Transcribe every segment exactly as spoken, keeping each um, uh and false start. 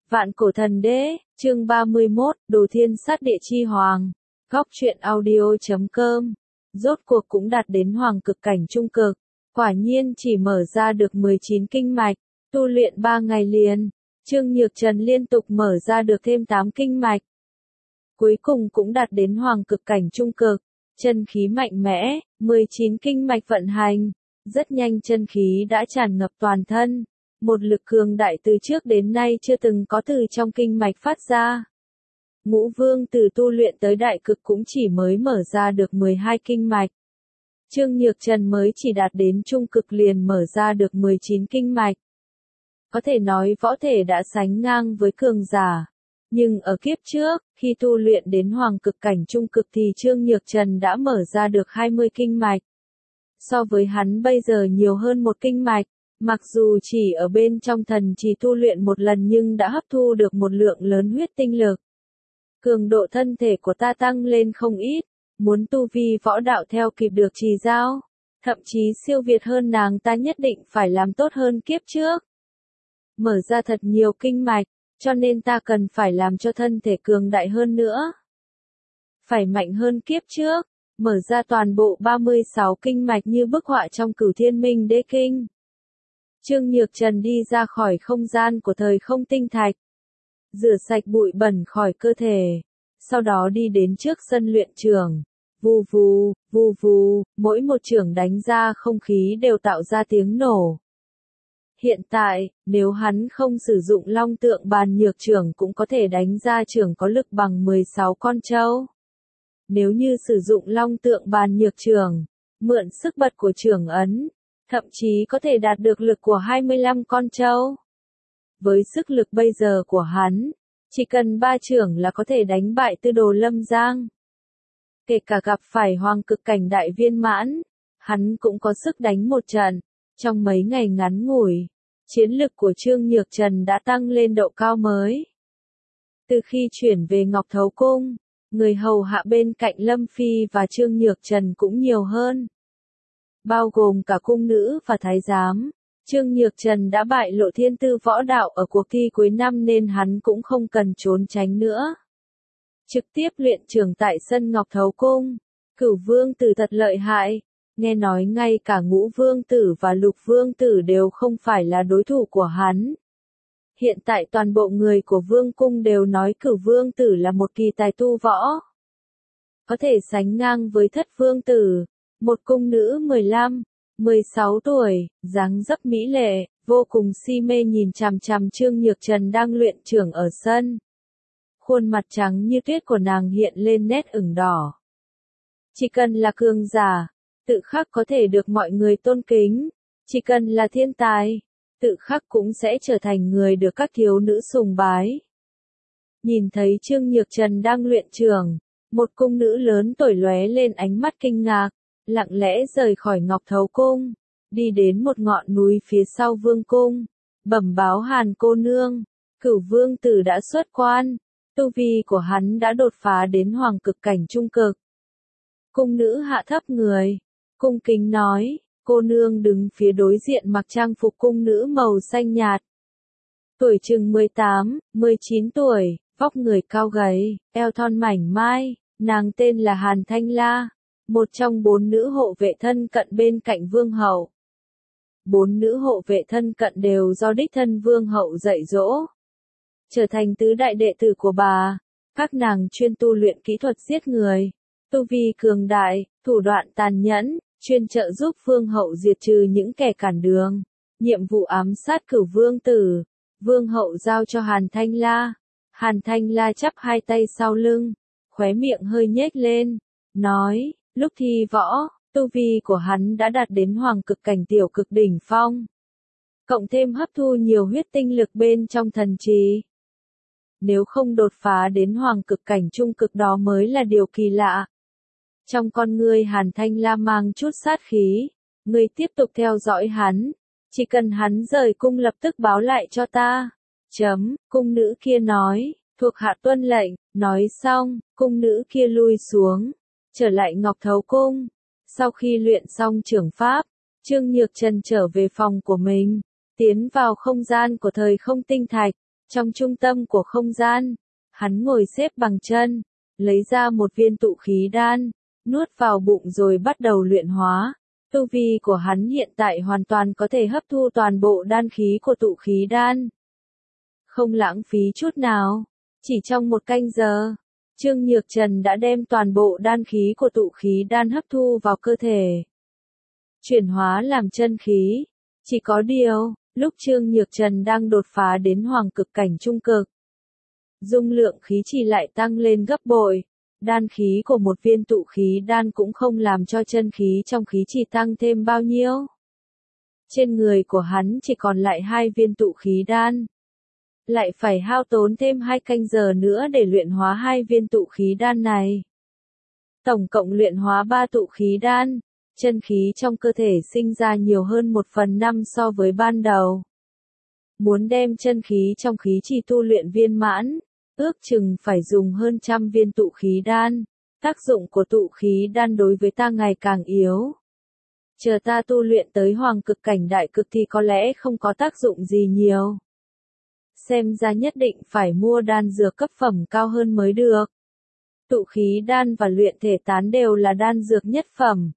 Vạn cổ thần đế, chương ba mươi mốt, Đồ Thiên Sát Địa Chi Hoàng. Góc truyện audio.com. Rốt cuộc cũng đạt đến hoàng cực cảnh trung cực. Quả nhiên chỉ mở ra được mười chín kinh mạch, tu luyện ba ngày liền. Trương Nhược Trần liên tục mở ra được thêm tám kinh mạch. Cuối cùng cũng đạt đến hoàng cực cảnh trung cực. Chân khí mạnh mẽ, mười chín kinh mạch vận hành. Rất nhanh chân khí đã tràn ngập toàn thân. Một lực cường đại từ trước đến nay chưa từng có từ trong kinh mạch phát ra. Ngũ Vương từ tu luyện tới đại cực cũng chỉ mới mở ra được mười hai kinh mạch. Trương Nhược Trần mới chỉ đạt đến trung cực liền mở ra được mười chín kinh mạch. Có thể nói võ thể đã sánh ngang với cường giả. Nhưng ở kiếp trước, khi tu luyện đến hoàng cực cảnh trung cực thì Trương Nhược Trần đã mở ra được hai mươi kinh mạch. So với hắn bây giờ nhiều hơn một kinh mạch. Mặc dù chỉ ở bên trong thần chỉ tu luyện một lần nhưng đã hấp thu được một lượng lớn huyết tinh lực. Cường độ thân thể của ta tăng lên không ít, muốn tu vi võ đạo theo kịp được Trì Giao, thậm chí siêu việt hơn nàng ta nhất định phải làm tốt hơn kiếp trước. Mở ra thật nhiều kinh mạch, cho nên ta cần phải làm cho thân thể cường đại hơn nữa. Phải mạnh hơn kiếp trước, mở ra toàn bộ ba mươi sáu kinh mạch như bức họa trong Cửu Thiên Minh Đế Kinh. Trương Nhược Trần đi ra khỏi không gian của thời không tinh thạch. Rửa sạch bụi bẩn khỏi cơ thể. Sau đó đi đến trước sân luyện trường. Vù vù, vù vù, mỗi một chưởng đánh ra không khí đều tạo ra tiếng nổ. Hiện tại, nếu hắn không sử dụng long tượng bàn nhược chưởng cũng có thể đánh ra chưởng có lực bằng mười sáu con trâu. Nếu như sử dụng long tượng bàn nhược chưởng, mượn sức bật của chưởng ấn, thậm chí có thể đạt được lực của hai mươi lăm con trâu. Với sức lực bây giờ của hắn, chỉ cần ba chưởng là có thể đánh bại Tư Đồ Lâm Giang. Kể cả gặp phải hoàng cực cảnh đại viên mãn, hắn cũng có sức đánh một trận. Trong mấy ngày ngắn ngủi, chiến lực của Trương Nhược Trần đã tăng lên độ cao mới. Từ khi chuyển về Ngọc Thấu Cung, người hầu hạ bên cạnh Lâm Phi và Trương Nhược Trần cũng nhiều hơn. Bao gồm cả cung nữ và thái giám. Trương Nhược Trần đã bại lộ thiên tư võ đạo ở cuộc thi cuối năm nên hắn cũng không cần trốn tránh nữa. Trực tiếp luyện trưởng tại sân Ngọc Thấu Cung. Cửu Vương Tử thật lợi hại. Nghe nói ngay cả Ngũ Vương Tử và Lục Vương Tử đều không phải là đối thủ của hắn. Hiện tại toàn bộ người của Vương Cung đều nói Cửu Vương Tử là một kỳ tài tu võ. Có thể sánh ngang với Thất Vương Tử. Một cung nữ mười lăm, mười sáu tuổi, dáng dấp mỹ lệ, vô cùng si mê nhìn chằm chằm Trương Nhược Trần đang luyện trưởng ở sân. Khuôn mặt trắng như tuyết của nàng hiện lên nét ửng đỏ. Chỉ cần là cường giả, tự khắc có thể được mọi người tôn kính. Chỉ cần là thiên tài, tự khắc cũng sẽ trở thành người được các thiếu nữ sùng bái. Nhìn thấy Trương Nhược Trần đang luyện trưởng, một cung nữ lớn tuổi lóe lên ánh mắt kinh ngạc. Lặng lẽ rời khỏi Ngọc Thấu Cung, đi đến một ngọn núi phía sau Vương Cung, bẩm báo Hàn cô nương, Cửu Vương Tử đã xuất quan, tu vi của hắn đã đột phá đến hoàng cực cảnh trung cực. Cung nữ hạ thấp người, cung kính nói, cô nương đứng phía đối diện mặc trang phục cung nữ màu xanh nhạt. Tuổi chừng mười tám, mười chín tuổi, vóc người cao gầy, eo thon mảnh mai, nàng tên là Hàn Thanh La. Một trong bốn nữ hộ vệ thân cận bên cạnh vương hậu. Bốn nữ hộ vệ thân cận đều do đích thân vương hậu dạy dỗ. Trở thành tứ đại đệ tử của bà, các nàng chuyên tu luyện kỹ thuật giết người, tu vi cường đại, thủ đoạn tàn nhẫn, chuyên trợ giúp vương hậu diệt trừ những kẻ cản đường. Nhiệm vụ ám sát Cửu Vương Tử, vương hậu giao cho Hàn Thanh La. Hàn Thanh La chắp hai tay sau lưng, khóe miệng hơi nhếch lên, nói. Lúc thi võ, tu vi của hắn đã đạt đến hoàng cực cảnh tiểu cực đỉnh phong. Cộng thêm hấp thu nhiều huyết tinh lực bên trong thần trì. Nếu không đột phá đến hoàng cực cảnh trung cực đó mới là điều kỳ lạ. Trong con ngươi Hàn Thanh La mang chút sát khí. Ngươi tiếp tục theo dõi hắn. Chỉ cần hắn rời cung lập tức báo lại cho ta. Chấm, cung nữ kia nói, thuộc hạ tuân lệnh, nói xong, cung nữ kia lui xuống. Trở lại Ngọc Thấu Cung. Sau khi luyện xong trưởng pháp, Trương Nhược Trần trở về phòng của mình, tiến vào không gian của thời không tinh thạch. Trong trung tâm của không gian, hắn ngồi xếp bằng chân, lấy ra một viên tụ khí đan, nuốt vào bụng rồi bắt đầu luyện hóa. Tu vi của hắn hiện tại hoàn toàn có thể hấp thu toàn bộ đan khí của tụ khí đan. Không lãng phí chút nào, chỉ trong một canh giờ, Trương Nhược Trần đã đem toàn bộ đan khí của tụ khí đan hấp thu vào cơ thể. Chuyển hóa làm chân khí. Chỉ có điều, lúc Trương Nhược Trần đang đột phá đến hoàng cực cảnh trung cực, dung lượng khí chỉ lại tăng lên gấp bội. Đan khí của một viên tụ khí đan cũng không làm cho chân khí trong khí chỉ tăng thêm bao nhiêu. Trên người của hắn chỉ còn lại hai viên tụ khí đan. Lại phải hao tốn thêm hai canh giờ nữa để luyện hóa hai viên tụ khí đan này. Tổng cộng luyện hóa ba tụ khí đan, chân khí trong cơ thể sinh ra nhiều hơn một phần năm so với ban đầu. Muốn đem chân khí trong khí chỉ tu luyện viên mãn, ước chừng phải dùng hơn trăm viên tụ khí đan. Tác dụng của tụ khí đan đối với ta ngày càng yếu. Chờ ta tu luyện tới hoàng cực cảnh đại cực thì có lẽ không có tác dụng gì nhiều. Xem ra nhất định phải mua đan dược cấp phẩm cao hơn mới được. Tụ khí đan và luyện thể tán đều là đan dược nhất phẩm.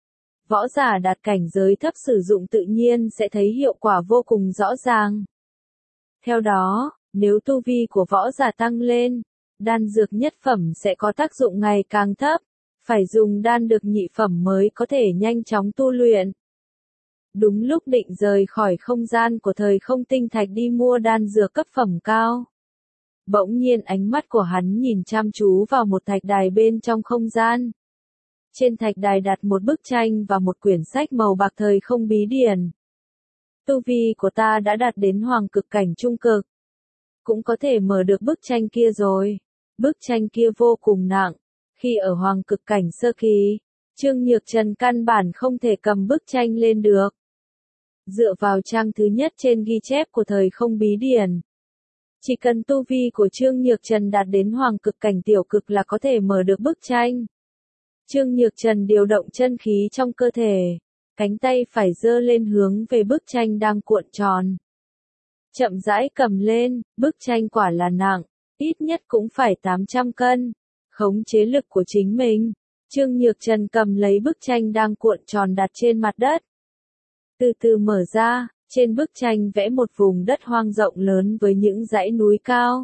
Võ giả đạt cảnh giới thấp sử dụng tự nhiên sẽ thấy hiệu quả vô cùng rõ ràng. Theo đó, nếu tu vi của võ giả tăng lên, đan dược nhất phẩm sẽ có tác dụng ngày càng thấp, phải dùng đan dược nhị phẩm mới có thể nhanh chóng tu luyện. Đúng lúc định rời khỏi không gian của thời không tinh thạch đi mua đan dược cấp phẩm cao. Bỗng nhiên ánh mắt của hắn nhìn chăm chú vào một thạch đài bên trong không gian. Trên thạch đài đặt một bức tranh và một quyển sách màu bạc thời không bí điển. Tu vi của ta đã đạt đến hoàng cực cảnh trung cực. Cũng có thể mở được bức tranh kia rồi. Bức tranh kia vô cùng nặng. Khi ở hoàng cực cảnh sơ kỳ, Trương Nhược Trần căn bản không thể cầm bức tranh lên được. Dựa vào trang thứ nhất trên ghi chép của thời không bí điển, chỉ cần tu vi của Trương Nhược Trần đạt đến hoàng cực cảnh tiểu cực là có thể mở được bức tranh. Trương Nhược Trần điều động chân khí trong cơ thể, cánh tay phải giơ lên hướng về bức tranh đang cuộn tròn. Chậm rãi cầm lên, bức tranh quả là nặng, ít nhất cũng phải tám trăm cân. Khống chế lực của chính mình, Trương Nhược Trần cầm lấy bức tranh đang cuộn tròn đặt trên mặt đất. Từ từ mở ra, trên bức tranh vẽ một vùng đất hoang rộng lớn với những dãy núi cao.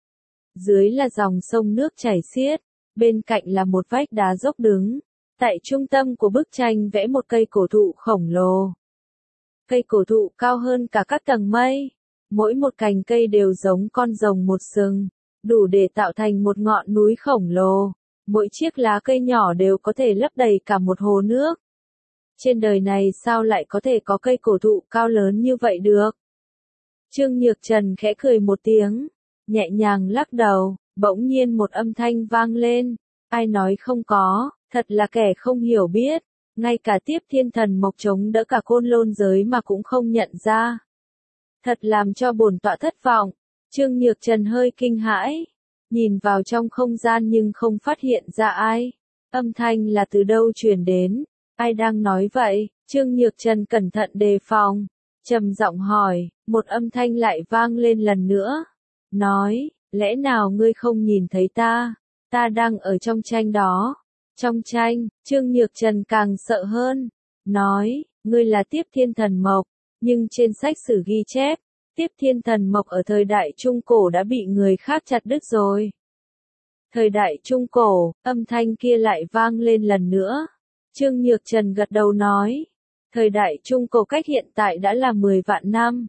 Dưới là dòng sông nước chảy xiết, bên cạnh là một vách đá dốc đứng. Tại trung tâm của bức tranh vẽ một cây cổ thụ khổng lồ. Cây cổ thụ cao hơn cả các tầng mây, mỗi một cành cây đều giống con rồng một sừng, đủ để tạo thành một ngọn núi khổng lồ. Mỗi chiếc lá cây nhỏ đều có thể lấp đầy cả một hồ nước. Trên đời này sao lại có thể có cây cổ thụ cao lớn như vậy được? Trương Nhược Trần khẽ cười một tiếng, nhẹ nhàng lắc đầu, bỗng nhiên một âm thanh vang lên. Ai nói không có, thật là kẻ không hiểu biết, ngay cả Tiếp Thiên Thần Mộc chống đỡ cả côn lôn giới mà cũng không nhận ra. Thật làm cho bổn tọa thất vọng. Trương Nhược Trần hơi kinh hãi, nhìn vào trong không gian nhưng không phát hiện ra ai. Âm thanh là từ đâu truyền đến? Ai đang nói vậy? Trương Nhược Trần cẩn thận đề phòng, trầm giọng hỏi, một âm thanh lại vang lên lần nữa. Nói, lẽ nào ngươi không nhìn thấy ta? Ta đang ở trong tranh đó. Trong tranh, Trương Nhược Trần càng sợ hơn. Nói, ngươi là Tiếp Thiên Thần Mộc, nhưng trên sách sử ghi chép, Tiếp Thiên Thần Mộc ở thời đại Trung Cổ đã bị người khác chặt đứt rồi. Thời đại Trung Cổ, âm thanh kia lại vang lên lần nữa. Trương Nhược Trần gật đầu nói, thời đại Trung Cổ cách hiện tại đã là mười vạn năm.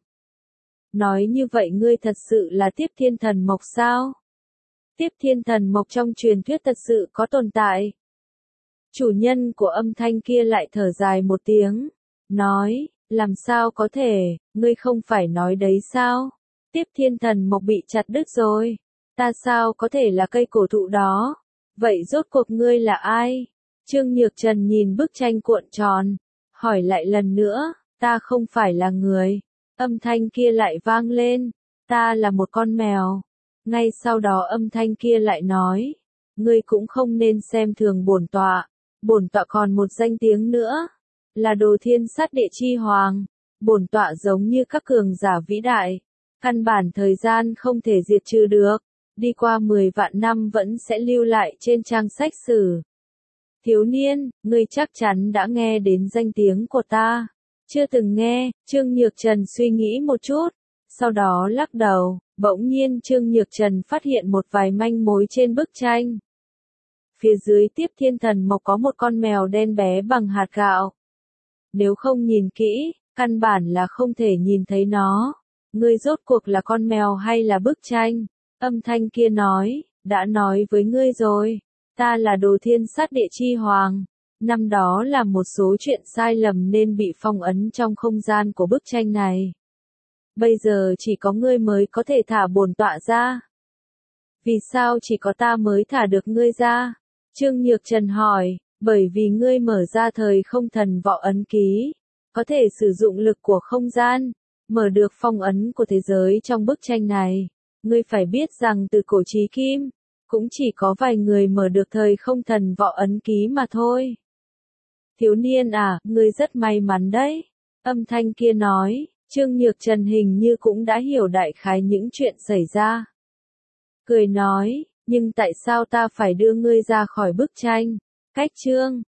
Nói như vậy ngươi thật sự là Tiếp Thiên Thần Mộc sao? Tiếp Thiên Thần Mộc trong truyền thuyết thật sự có tồn tại. Chủ nhân của âm thanh kia lại thở dài một tiếng, nói, làm sao có thể, ngươi không phải nói đấy sao? Tiếp Thiên Thần Mộc bị chặt đứt rồi, ta sao có thể là cây cổ thụ đó? Vậy rốt cuộc ngươi là ai? Trương Nhược Trần nhìn bức tranh cuộn tròn, hỏi lại lần nữa, ta không phải là người. Âm thanh kia lại vang lên, ta là một con mèo. Ngay sau đó âm thanh kia lại nói, ngươi cũng không nên xem thường bổn tọa, bổn tọa còn một danh tiếng nữa, là Đồ Thiên Sát Địa Chi Hoàng. Bổn tọa giống như các cường giả vĩ đại, Căn bản thời gian không thể diệt trừ được, đi qua mười vạn năm vẫn sẽ lưu lại trên trang sách sử. Thiếu niên, ngươi chắc chắn đã nghe đến danh tiếng của ta. Chưa từng nghe, Trương Nhược Trần suy nghĩ một chút, sau đó lắc đầu, bỗng nhiên Trương Nhược Trần phát hiện một vài manh mối trên bức tranh. Phía dưới Tiếp Thiên Thần Mộc có một con mèo đen bé bằng hạt gạo. Nếu không nhìn kỹ, căn bản là không thể nhìn thấy nó. Ngươi rốt cuộc là con mèo hay là bức tranh? Âm thanh kia nói, đã nói với ngươi rồi, ta là Đồ Thiên Sát Địa Chi Hoàng. Năm đó là một số chuyện sai lầm nên bị phong ấn trong không gian của bức tranh này. Bây giờ chỉ có ngươi mới có thể thả bổn tọa ra. Vì sao chỉ có ta mới thả được ngươi ra? Trương Nhược Trần hỏi, bởi vì ngươi mở ra thời không thần võ ấn ký, có thể sử dụng lực của không gian, mở được phong ấn của thế giới trong bức tranh này. Ngươi phải biết rằng từ cổ chí kim, cũng chỉ có vài người mở được thời không thần võ ấn ký mà thôi. Thiếu niên à, ngươi rất may mắn đấy. Âm thanh kia nói, Trương Nhược Trần hình như cũng đã hiểu đại khái những chuyện xảy ra. Cười nói, nhưng tại sao ta phải đưa ngươi ra khỏi bức tranh? Cách chương